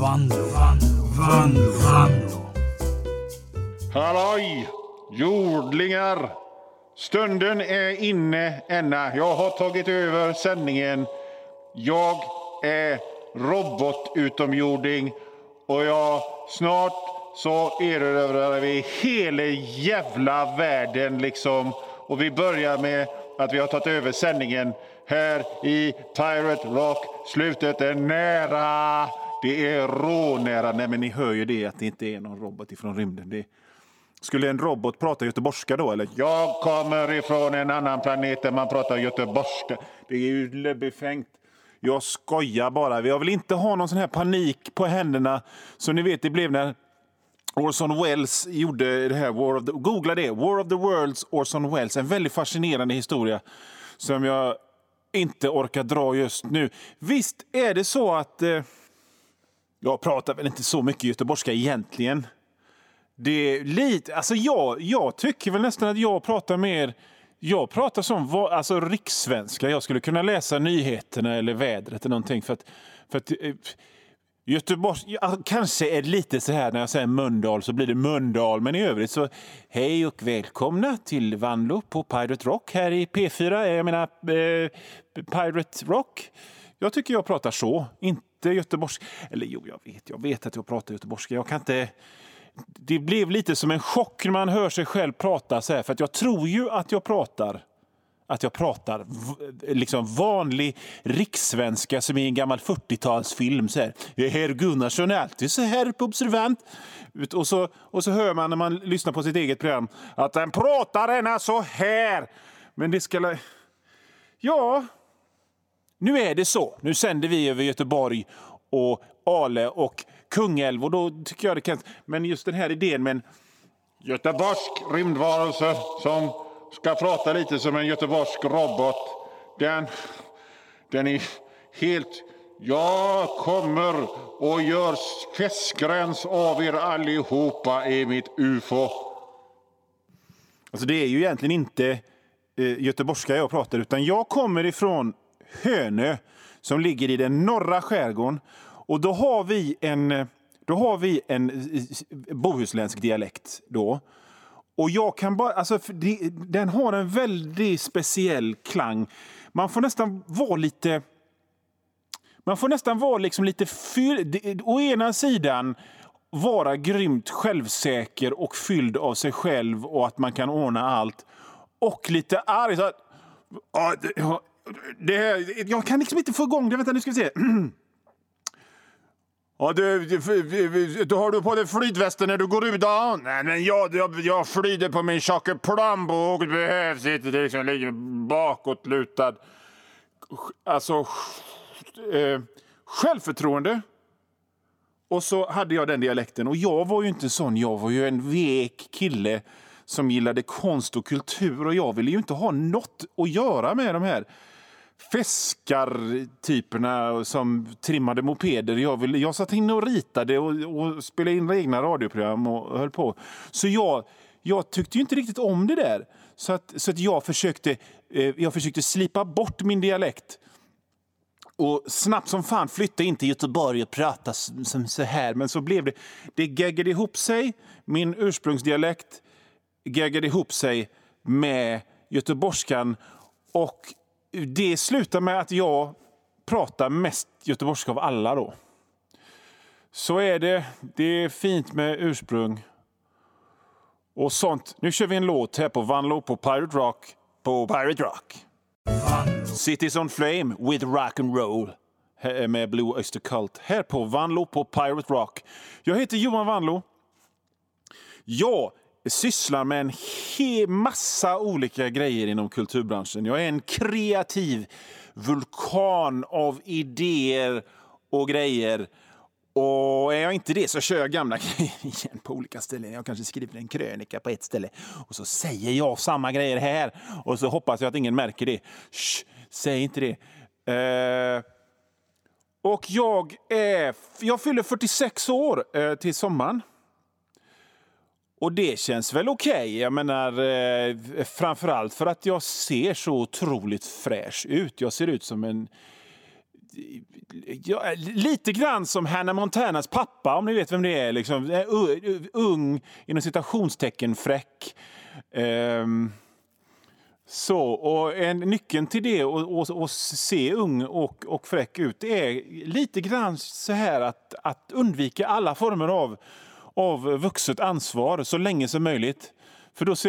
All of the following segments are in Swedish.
Vanlo. Halloj, jordlingar! Stunden är inne, Enna. Jag har tagit över sändningen. Jag är robotutomjording och snart så erövrar vi hela jävla världen liksom. Och vi börjar med att vi har tagit över sändningen här i Pirate Rock. Slutet är nära. Det är rånära. Nej, men ni hör ju det att det inte är någon robot ifrån rymden. Skulle en robot prata göteborgska då, eller? Jag kommer ifrån en annan planet där man pratar göteborgska. Det är ju befängt. Jag skojar bara. Jag vill inte ha någon sån här panik på händerna. Så ni vet, det blev när Orson Welles gjorde det här. Googla det. War of the Worlds, Orson Welles. En väldigt fascinerande historia som jag inte orkar dra just nu. Visst är det så att jag pratar väl inte så mycket göteborgska egentligen. Det är lite, alltså jag tycker väl nästan att jag pratar mer. Jag pratar som rikssvenska. Jag skulle kunna läsa nyheterna eller vädret eller någonting för att Göteborg kanske är lite så här när jag säger Mölndal så blir det Mölndal, men i övrigt så hej och välkomna till Vanlo på Pirate Rock här i P4. Jag menar Pirate Rock. Jag tycker jag pratar så, inte göteborgska. Eller jo, jag vet att jag pratar göteborgska. Jag kan inte. Det blev lite som en chock när man hör sig själv prata så här, för att jag tror ju att jag pratar liksom vanlig rikssvenska som i en gammal 40-talsfilm så här. Herr Gunnarsson är alltid så här på observant. Och så hör man när man lyssnar på sitt eget program att den pratar ena så här. Men det ska ja. Nu är det så. Nu sänder vi över Göteborg och Ale och Kungälv och då tycker jag det kan. Men just den här idén med en göteborgsk rymdvarelse som ska prata lite som en göteborgsk robot. Den är helt. Jag kommer och gör festgräns av er allihopa i mitt UFO. Alltså det är ju egentligen inte göteborgska jag pratar, utan jag kommer ifrån Hönö som ligger i den norra skärgården. Och då har vi en bohuslänsk dialekt då. Och jag kan bara, alltså den har en väldigt speciell klang. Man får nästan vara liksom lite å ena sidan vara grymt självsäker och fylld av sig själv och att man kan ordna allt. Och lite arg så att, jag kan liksom inte få igång det. Vänta, nu ska vi se. Ja, du har du på dig flytvästen när du går ut då? Nej, men jag flyter på min tjocka plånbok. Det behövs inte, det liksom ligger bakåtlutad. Alltså självförtroende. Och så hade jag den dialekten. Och jag var ju inte sån. Jag var ju en vek kille som gillade konst och kultur. Och jag ville ju inte ha något att göra med de här fiskartyperna som trimmade mopeder. Jag satt in och ritade och spelade in egna radioprogram och höll på. Så jag tyckte ju inte riktigt om det där. Så att jag försökte slipa bort min dialekt. Och snabbt som fan flytta in till Göteborg och prata som så här. Men så blev det gaggade ihop sig. Min ursprungsdialekt gaggade ihop sig med göteborgskan. Och det slutar med att jag pratar mest göteborgska av alla då. Så är det. Det är fint med ursprung. Och sånt. Nu kör vi en låt här på Vanlo på Pirate Rock. På Pirate Rock. Cities on Flame with rock and roll. Med Blue Oyster Cult. Här på Vanlo på Pirate Rock. Jag heter Johan Vanlo. Jag sysslar med en massa olika grejer inom kulturbranschen. Jag är en kreativ vulkan av idéer och grejer. Och är jag inte det så kör jag gamla grejer igen på olika ställen. Jag kanske skriver en krönika på ett ställe. Och så säger jag samma grejer här. Och så hoppas jag att ingen märker det. Shh, säg inte det. Och jag fyller 46 år till sommaren. Och det känns väl okej. Jag menar, framförallt för att jag ser så otroligt fräsch ut. Jag ser ut som en Ja, lite grann som Hannah Montanas pappa, om ni vet vem det är. Liksom. Ung, inom citationstecken, fräck. Så, och nyckeln till det och se ung och fräck ut, det är lite grann så här att undvika alla former av vuxet ansvar så länge som möjligt. För då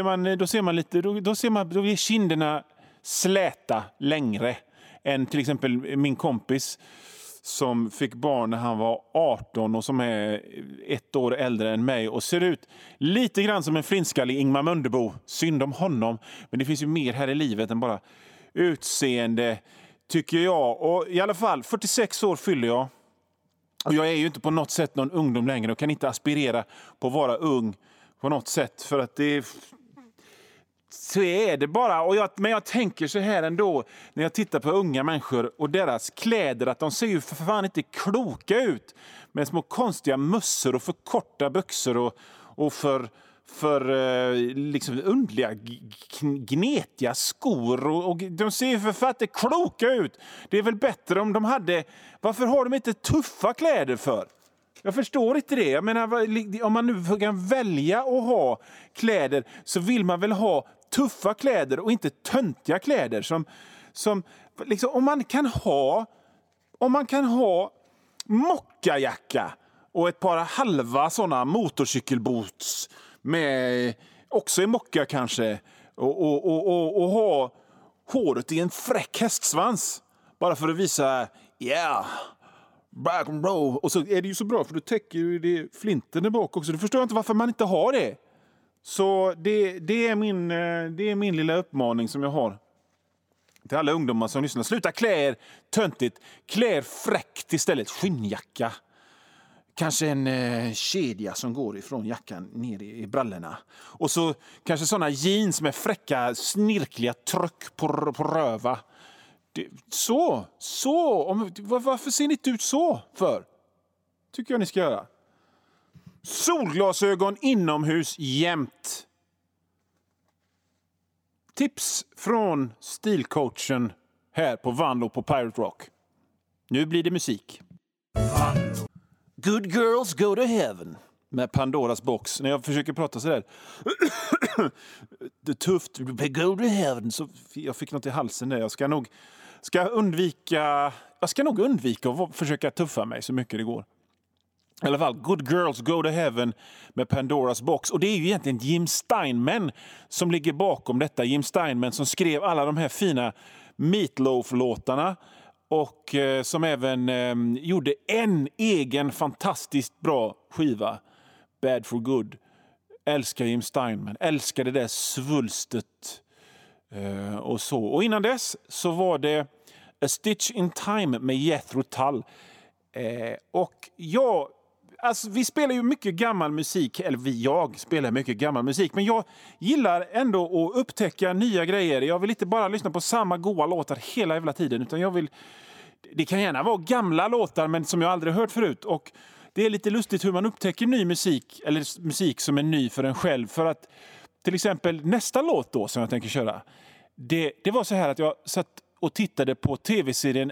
är kinderna släta längre än till exempel min kompis som fick barn när han var 18 och som är 1 år äldre än mig och ser ut lite grann som en flintskallig Ingmar Mundebo. Synd om honom, men det finns ju mer här i livet än bara utseende, tycker jag. Och i alla fall, 46 år fyller jag. Och jag är ju inte på något sätt någon ungdom längre och kan inte aspirera på att vara ung på något sätt. För att så är det bara. Men jag tänker så här ändå när jag tittar på unga människor och deras kläder, att de ser ju för fan inte kloka ut med små konstiga mössor och för korta byxor och för liksom underliga gnetiga skor och de ser ju för fan inte kloka ut. Det är väl bättre om de hade... Varför har de inte tuffa kläder för? Jag förstår inte det. Jag menar, om man nu kan välja att ha kläder så vill man väl ha tuffa kläder och inte töntiga kläder som liksom, om man kan ha mockajacka och ett par halva såna motorcykelboots med också i mocka kanske och ha håret i en fräck hästsvans bara för att visa back and roll. Och så är det ju så bra för du täcker ju det flinten där bak också. Du förstår inte varför man inte har det. Så det är min lilla uppmaning som jag har till alla ungdomar som lyssnar. Sluta klä er töntigt. Klä er fräckt istället. Skinnjacka. Kanske en kedja som går ifrån jackan ner i brallorna. Och så kanske såna jeans med fräcka, snirkliga tryck på röva. Varför ser ni inte ut så för? Tycker jag ni ska göra. Solglasögon inomhus jämt. Tips från stilcoachen här på Vanlo på Pirate Rock. Nu blir det musik. Good girls go to heaven. Med Pandoras box. När jag försöker prata så där. Det är tufft. Go to heaven. Så jag fick något i halsen där. Jag ska nog undvika att försöka tuffa mig så mycket det går. I alla fall, Good Girls Go to Heaven med Pandoras box. Och det är ju egentligen Jim Steinman som ligger bakom detta. Jim Steinman som skrev alla de här fina Meatloaf-låtarna. Och som även gjorde en egen fantastiskt bra skiva. Bad for Good. Älskar Jim Steinman. Älskar det där svulstet. Och så. Och innan dess så var det A Stitch in Time med Jethro Tull. Vi spelar ju mycket gammal musik, jag spelar mycket gammal musik, men jag gillar ändå att upptäcka nya grejer. Jag vill inte bara lyssna på samma goa låtar hela jävla tiden, utan det kan gärna vara gamla låtar men som jag aldrig hört förut. Och det är lite lustigt hur man upptäcker ny musik, eller musik som är ny för en själv. För att till exempel nästa låt då som jag tänker köra, det var så här att jag satt och tittade på tv-serien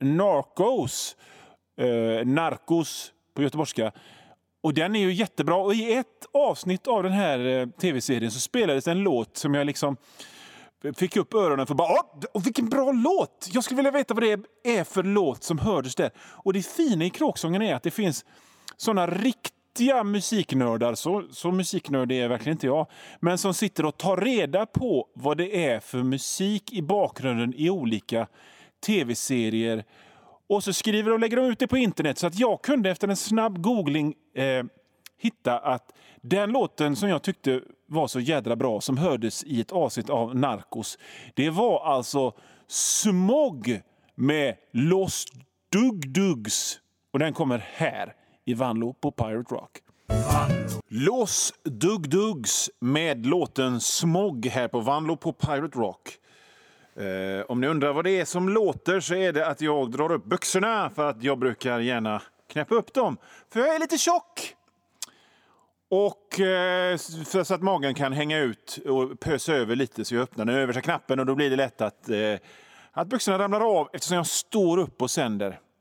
Narcos på göteborgska. Och den är ju jättebra. Och i ett avsnitt av den här tv-serien så spelades en låt som jag liksom fick upp öronen för bara, och vilken bra låt! Jag skulle vilja veta vad det är för låt som hördes där. Och det fina i kråksången är att det finns såna riktiga musiknördar, så musiknörd är verkligen inte jag, men som sitter och tar reda på vad det är för musik i bakgrunden i olika tv-serier. Och så skriver och lägger de ut det på internet så att jag kunde efter en snabb googling hitta att den låten som jag tyckte var så jädra bra som hördes i ett avsnitt av Narcos, det var alltså Smog med Los Dugdugs. Och den kommer här i Vanlo på Pirate Rock. Los Dugdugs med låten Smog här på Vanlo på Pirate Rock. Om ni undrar vad det är som låter så är det att jag drar upp byxorna för att jag brukar gärna knäppa upp dem. För jag är lite tjock. Och för så att magen kan hänga ut och pösa över lite så jag öppnar den översta knappen och då blir det lätt att byxorna ramlar av eftersom jag står upp och sänder.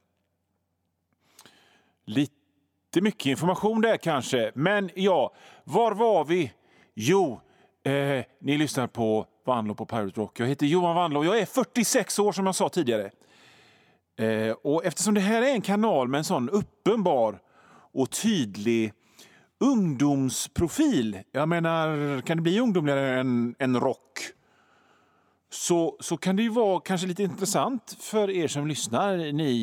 Lite mycket information där kanske. Men ja, var var vi? Jo, ni lyssnar på Vanlo på Pirate Rock. Jag heter Johan Vanlo och jag är 46 år som jag sa tidigare. Och eftersom det här är en kanal med en sån uppenbar och tydlig ungdomsprofil. Jag menar, kan det bli ungdomligare än rock? Så kan det ju vara kanske lite intressant för er som lyssnar.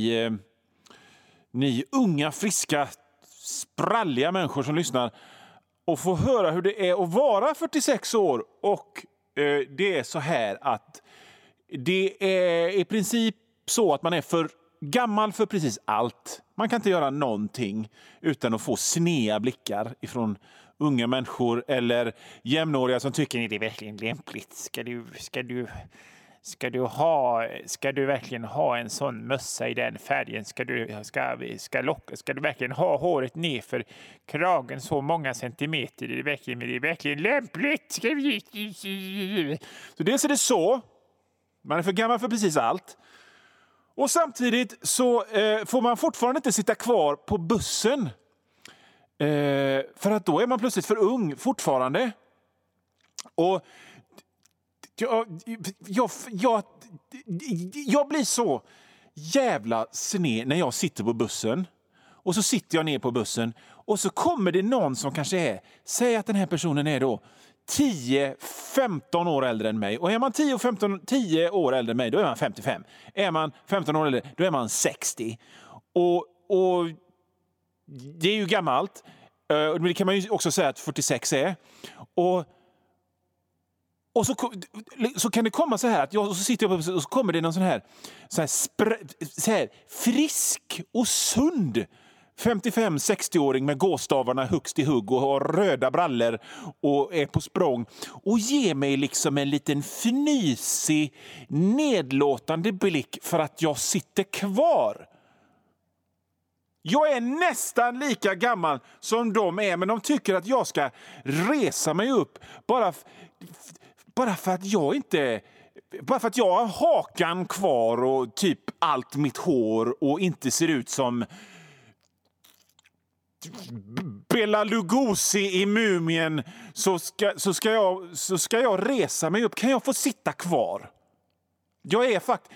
Ni unga, friska, spralliga människor som lyssnar. Och få höra hur det är att vara 46 år. Och det är så här att det är i princip så att man är för gammal för precis allt. Man kan inte göra någonting utan att få snea blickar ifrån unga människor eller jämnåriga som tycker att det är verkligen lämpligt. Ska du verkligen ha en sån mössa i den färgen? Ska du verkligen ha håret ner för kragen så många centimeter? Det är verkligen lämpligt. Så dels är det så. Man är för gammal för precis allt. Och samtidigt så får man fortfarande inte sitta kvar på bussen. För att då är man plötsligt för ung fortfarande. Och jag blir så jävla sned när jag sitter på bussen. Och så sitter jag ner på bussen. Och så kommer det någon som kanske är... Säg att den här personen är då 10-15 år äldre än mig. Och är man 10 år äldre än mig, då är man 55. Är man 15 år äldre, då är man 60. Och det är ju gammalt. Men det kan man ju också säga att 46 är. Och så kan det komma så här att så sitter jag på, och så kommer det någon så här frisk och sund 55-60-åring med gåstavarna högst i hugg och har röda brallor och är på språng och ger mig liksom en liten fnysig, nedlåtande blick för att jag sitter kvar. Jag är nästan lika gammal som de är, men de tycker att jag ska resa mig upp bara för att jag inte... Bara för att jag har hakan kvar och typ allt mitt hår och inte ser ut som Bela Lugosi i Mumien, så ska jag resa mig upp. Kan jag få sitta kvar? Jag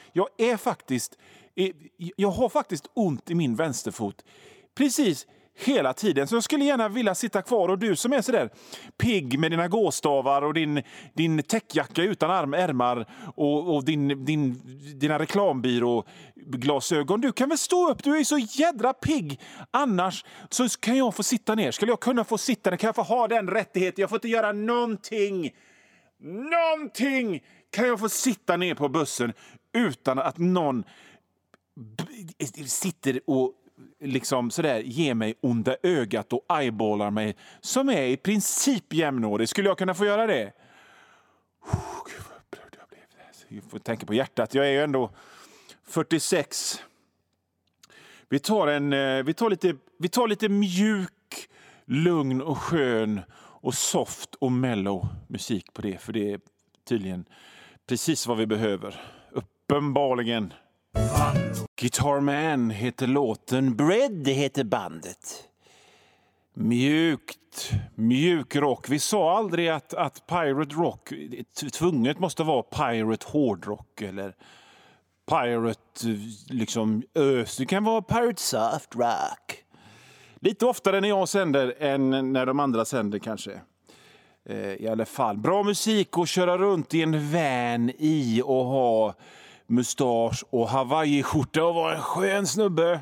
har faktiskt ont i min vänsterfot. Precis hela tiden. Så jag skulle gärna vilja sitta kvar. Och du som är så där pigg med dina gåstavar och din täckjacka utan ärmar och dina reklambyrå-glasögon. Du kan väl stå upp? Du är så jädra pigg. Annars så kan jag få sitta ner. Skulle jag kunna få sitta ner? Kan jag få ha den rättigheten? Jag får inte göra någonting. Någonting! Kan jag få sitta ner på bussen utan att någon sitter och liksom sådär ger mig onda ögat och eyeballar mig som är i princip jämnårig. Skulle jag kunna få göra det? Gud vad upprörd jag blev. Jag får tänka på hjärtat. Jag är ju ändå 46. Vi tar lite mjuk, lugn och skön och soft och mellow musik på det. För det är tydligen precis vad vi behöver. Uppenbarligen. Guitar Man heter låten. Bread heter bandet. Mjuk rock. Vi sa aldrig att pirate rock tvunget måste vara pirate hårdrock eller pirate liksom ös. Det kan vara pirate soft rock. Lite oftare när jag sänder än när de andra sänder kanske. I alla fall. Bra musik att köra runt i en van i och ha mustasch och Hawaii-skjorta och vara en skön snubbe.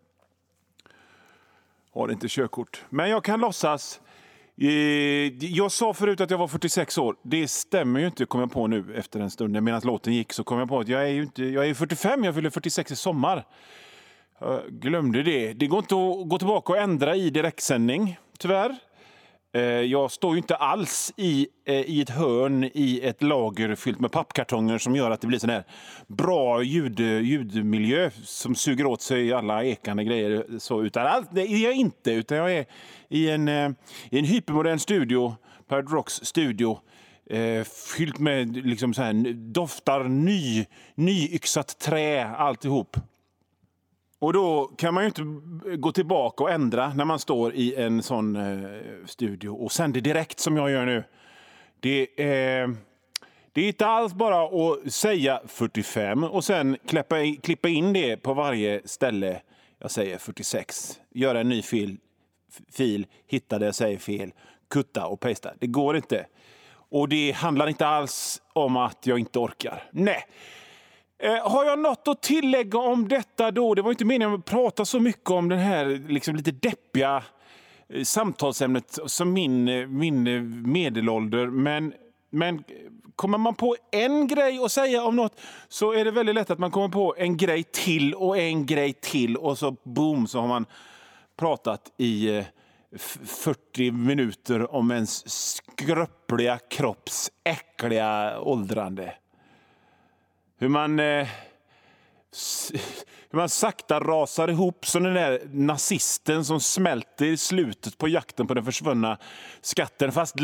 Har inte körkort. Men jag kan låtsas. Jag sa förut att jag var 46 år. Det stämmer ju inte, kom jag på nu efter en stund. Medan låten gick så kom jag på att jag är 45, jag fyller 46 i sommar. Jag glömde det. Det går inte att gå tillbaka och ändra i direktsändning, tyvärr. Jag står ju inte alls i ett hörn i ett lager fyllt med pappkartonger som gör att det blir sån här bra ljudmiljö som suger åt sig alla ekande grejer. Så, utan allt, det är jag inte, utan jag är i en hypermodern studio, Pirate Rocks studio, fyllt med liksom så här, doftar nyyxat trä alltihop. Och då kan man ju inte gå tillbaka och ändra när man står i en sån studio och sänder direkt som jag gör nu. Det är inte alls bara att säga 45 och sen klippa in det på varje ställe. Jag säger 46. Göra en ny fil, hitta det jag säger fel, kutta och pasta. Det går inte. Och det handlar inte alls om att jag inte orkar. Nej. Har jag något att tillägga om detta då? Det var inte meningen att prata så mycket om den här liksom lite deppiga samtalsämnet som min medelålder. Men kommer man på en grej att säga om något så är det väldigt lätt att man kommer på en grej till och en grej till. Och så boom, så har man pratat i 40 minuter om ens skröpliga kropps äckliga åldrande. Hur man sakta rasar ihop som den där nazisten som smälter i slutet på jakten på den försvunna skatten. Fast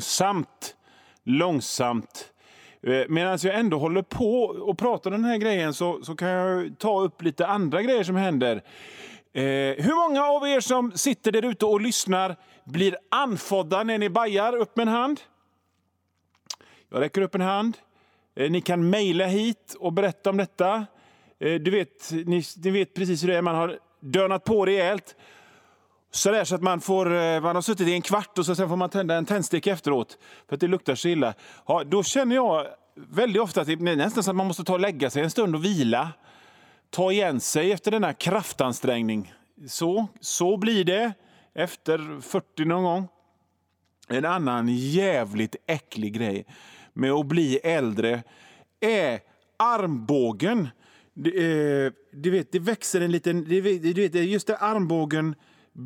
långsamt. Medan jag ändå håller på och pratar om den här grejen så kan jag ta upp lite andra grejer som händer. Hur många av er som sitter där ute och lyssnar blir anfodda när ni bajar? Upp med en hand. Jag räcker upp en hand. Ni kan mejla hit och berätta om detta. Ni vet precis hur det är. Man har dönat på rejält. Så där så att man har suttit i en kvart och så sen får man tända en tändstick efteråt. För att det luktar så illa. Ja, då känner jag väldigt ofta att det är nästan så att man måste ta och lägga sig en stund och vila. Ta igen sig efter denna kraftansträngning. Så blir det efter 40 någon gång. En annan jävligt äcklig grej med att bli äldre är armbågen. Det växer en liten... just det, armbågen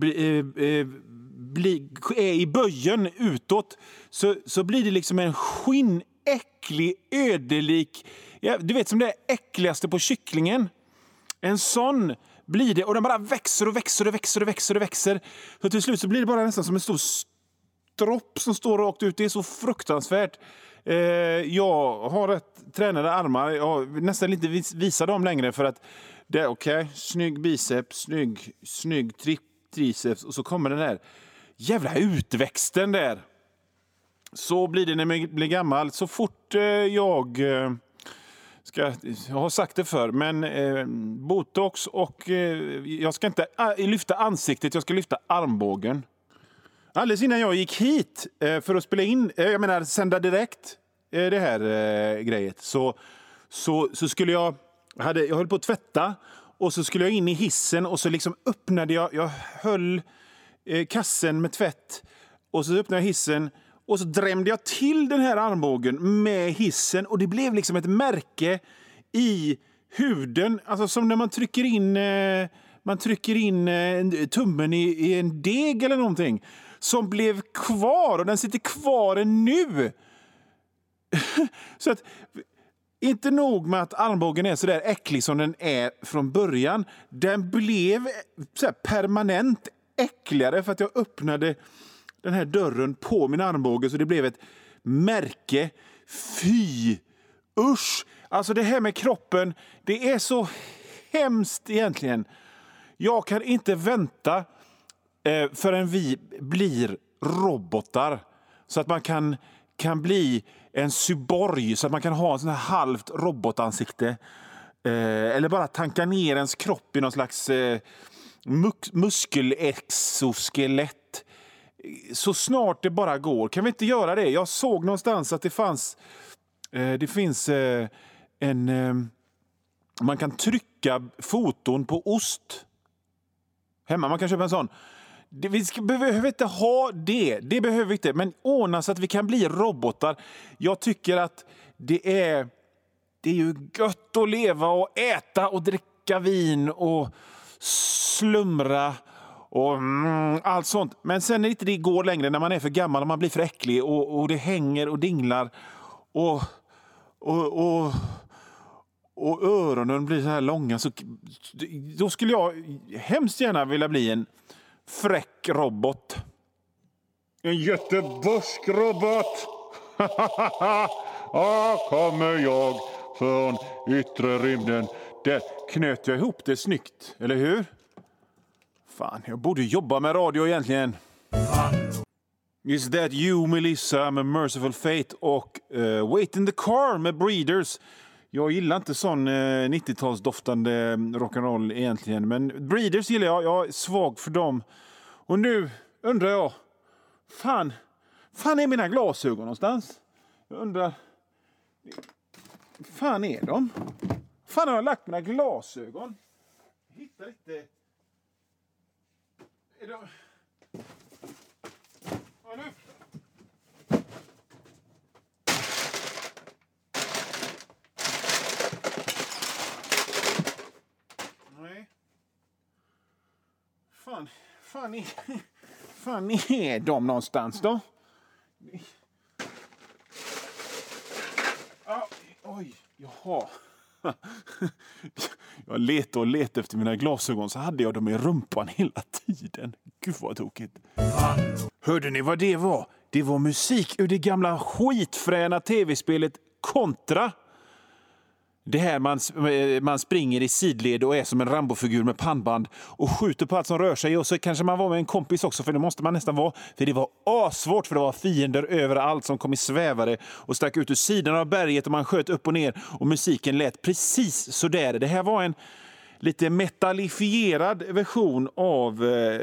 är i böjen utåt. Så blir det liksom en skinnäcklig, ödelik... Ja, du vet som det äckligaste på kycklingen. En sån blir det. Och den bara växer. Så till slut så blir det bara nästan som en stor stropp som står rakt ut. Det är så fruktansvärt. Jag har rätt tränade armar. Jag nästan inte visar dem längre för att det är okej. Snygg biceps, snygg triceps. Och så kommer den där jävla utväxten där. Så blir det när man blir gammal. Så fort jag har sagt det för, men botox och jag ska inte lyfta ansiktet, jag ska lyfta armbågen. Alldeles innan jag gick hit för att spela in, sända direkt det här grejet, så skulle jag höll på att tvätta och så skulle jag in i hissen och så liksom öppnade jag höll kassen med tvätt och så öppnade jag hissen och så drämde jag till den här armbågen med hissen och det blev liksom ett märke i huden, alltså som när man trycker in tummen i en deg eller någonting som blev kvar och den sitter kvar nu. Så att inte nog med att armbågen är så där äcklig som den är från början, den blev så här permanent äckligare för att jag öppnade den här dörren på min armbåge så det blev ett märke. Fy! Usch! Alltså det här med kroppen, det är så hemskt egentligen. Jag kan inte vänta förrän vi blir robotar. Så att man kan bli en cyborg, så att man kan ha en sån här halvt robotansikte. Eller bara tanka ner ens kropp i någon slags muskelexoskelett. Så snart det bara går. Kan vi inte göra det? Jag såg någonstans att det finns man kan trycka foton på ost hemma. Man kan köpa en sån. Vi behöver inte ha det. Det behöver vi inte. Men ordna så att vi kan bli robotar. Jag tycker att det är ju gött att leva och äta och dricka vin och slumra och allt sånt. Men sen är det inte det går längre när man är för gammal och man blir för äcklig och det hänger och dinglar och öronen blir så här långa. Så då skulle jag hemskt gärna vilja bli en fräck robot. En jättebusk robot. Kommer jag från yttre rymden. Där knöt jag ihop det snyggt, eller hur? Fan, jag borde jobba med radio egentligen. Is that you, Melissa, med Merciful Fate och Wait in the Car med Breeders. Jag gillar inte sån 90-talsdoftande rock'n'roll egentligen, men Breeders gillar jag. Jag är svag för dem. Och nu undrar jag, fan är mina glasögon någonstans? Jag undrar, fan är de? Fan har jag lagt mina glasögon? Jag hittar inte. Är de... Ja, nu. Nej. Fan är de någonstans då? Oj, jaha. Jag letade efter mina glasögon, så hade jag dem i rumpan hela tiden. Gud vad tokigt. Hörde ni vad det var? Det var musik ur det gamla skitfräna tv-spelet Contra. Det här man springer i sidled och är som en Rambo-figur med pannband och skjuter på allt som rör sig. Och så kanske man var med en kompis också, för det måste man nästan vara. För det var asvårt, för det var fiender överallt som kom i svävare och stack ut ur sidan av berget, och man sköt upp och ner och musiken lät precis så där. Det här var en lite metallifierad version av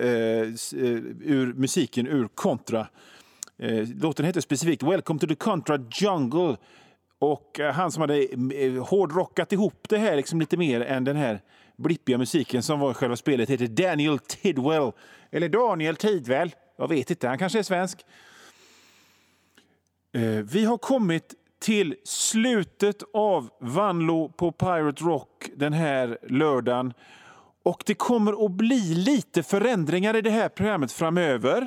ur musiken ur Contra. Låten heter specifikt Welcome to the Contra Jungle. Och han som hade hårdrockat ihop det här liksom lite mer än den här blippiga musiken som var i själva spelet heter Daniel Tidwell. Eller Daniel Tidwell. Jag vet inte, han kanske är svensk. Vi har kommit till slutet av Vanlo på Pirate Rock den här lördagen. Och det kommer att bli lite förändringar i det här programmet framöver.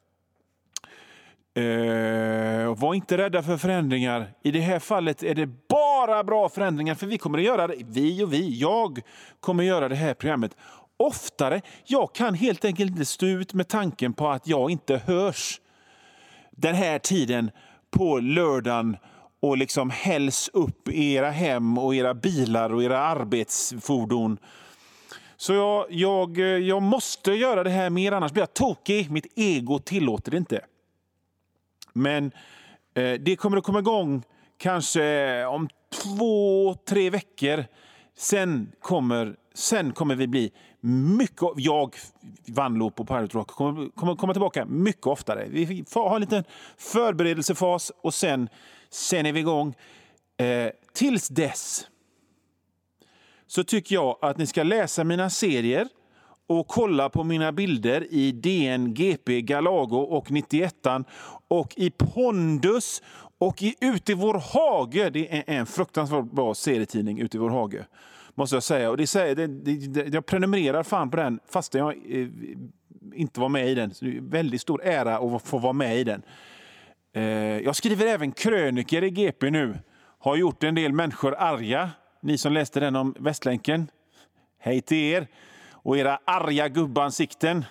Var inte rädda för förändringar. I det här fallet är det bara bra förändringar, för vi kommer att göra det. Jag kommer att göra det här programmet oftare. Jag kan helt enkelt inte stå ut med tanken på att jag inte hörs den här tiden på lördagen och liksom hälls upp i era hem och era bilar och era arbetsfordon. Så jag måste göra det här mer, annars blir jag tokig. Mitt ego tillåter det inte. Men det kommer att komma igång kanske om 2-3 veckor. Sen kommer vi bli mycket... Vanlo på Pirate Rock kommer komma tillbaka mycket oftare. Vi får ha en liten förberedelsefas och sen är vi igång. Tills dess så tycker jag att ni ska läsa mina serier och kolla på mina bilder i DN, GP, Galago och 91an och i Pondus och i Ute i vår hage. Det är en fruktansvärt bra serietidning, Ute i vår hage, måste jag säga. Och jag prenumererar fan på den fast jag inte var med i den. Så det är väldigt stor ära att få vara med i den. Jag skriver även kröniker i GP nu. Har gjort en del människor arga. Ni som läste den om Västlänken. Hej till er. Och era arga gubbansikten.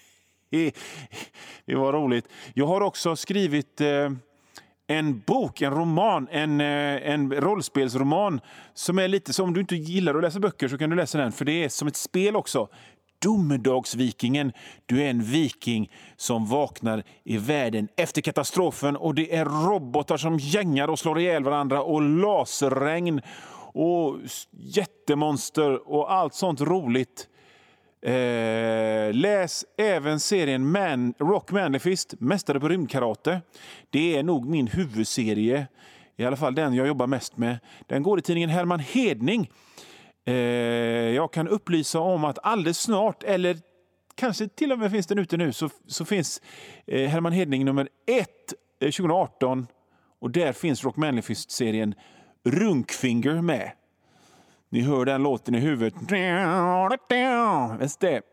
Det var roligt. Jag har också skrivit en bok, en roman, en rollspelsroman som är lite så, om du inte gillar att läsa böcker så kan du läsa den, för det är som ett spel också. Domedagsvikingen. Du är en viking som vaknar i världen efter katastrofen och det är robotar som gängar och slår ihjäl varandra och laserregn och jättemonster och allt sånt roligt. Läs även serien Rock Manifest, mästare på rymdkarate. Det är nog min huvudserie, i alla fall den jag jobbar mest med. Den går i tidningen Herman Hedning. Jag kan upplysa om att alldeles snart, eller kanske till och med finns den ute nu, så finns Herman Hedning nummer 1 2018 och där finns Rock Manifest-serien Runkfinger med. Ni hör den låten i huvudet. Visst det.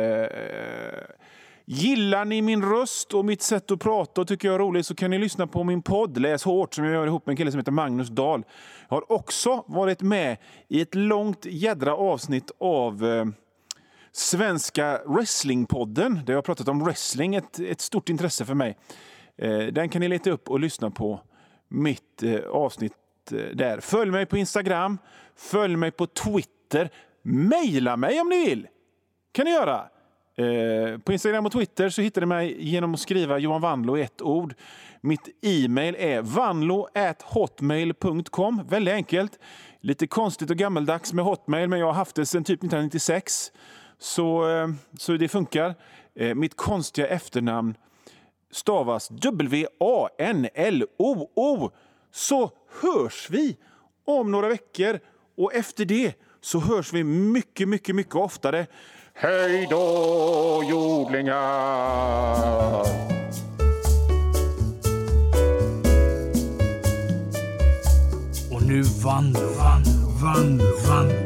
Gillar ni min röst och mitt sätt att prata och tycker jag är roligt, så kan ni lyssna på min podd Läs hårt som jag gör ihop med en kille som heter Magnus Dahl. Jag har också varit med i ett långt jädra avsnitt av Svenska Wrestlingpodden där jag har pratat om wrestling, ett stort intresse för mig. Den kan ni leta upp och lyssna på mitt avsnitt där. Följ mig på Instagram, följ mig på Twitter Twitter. Mejla mig om ni vill. Kan ni göra. På Instagram och Twitter så hittar ni mig genom att skriva Johan Wanlo i ett ord. Mitt e-mail är vanlo@hotmail.com. Väldigt enkelt. Lite konstigt och gammeldags med Hotmail, men jag har haft det sedan typ 1996. Så det funkar. Mitt konstiga efternamn stavas WANLOO. Så hörs vi om några veckor. Och efter det så hörs vi mycket, mycket, mycket oftare. Hej då, jordlingar! Och nu Vanlo.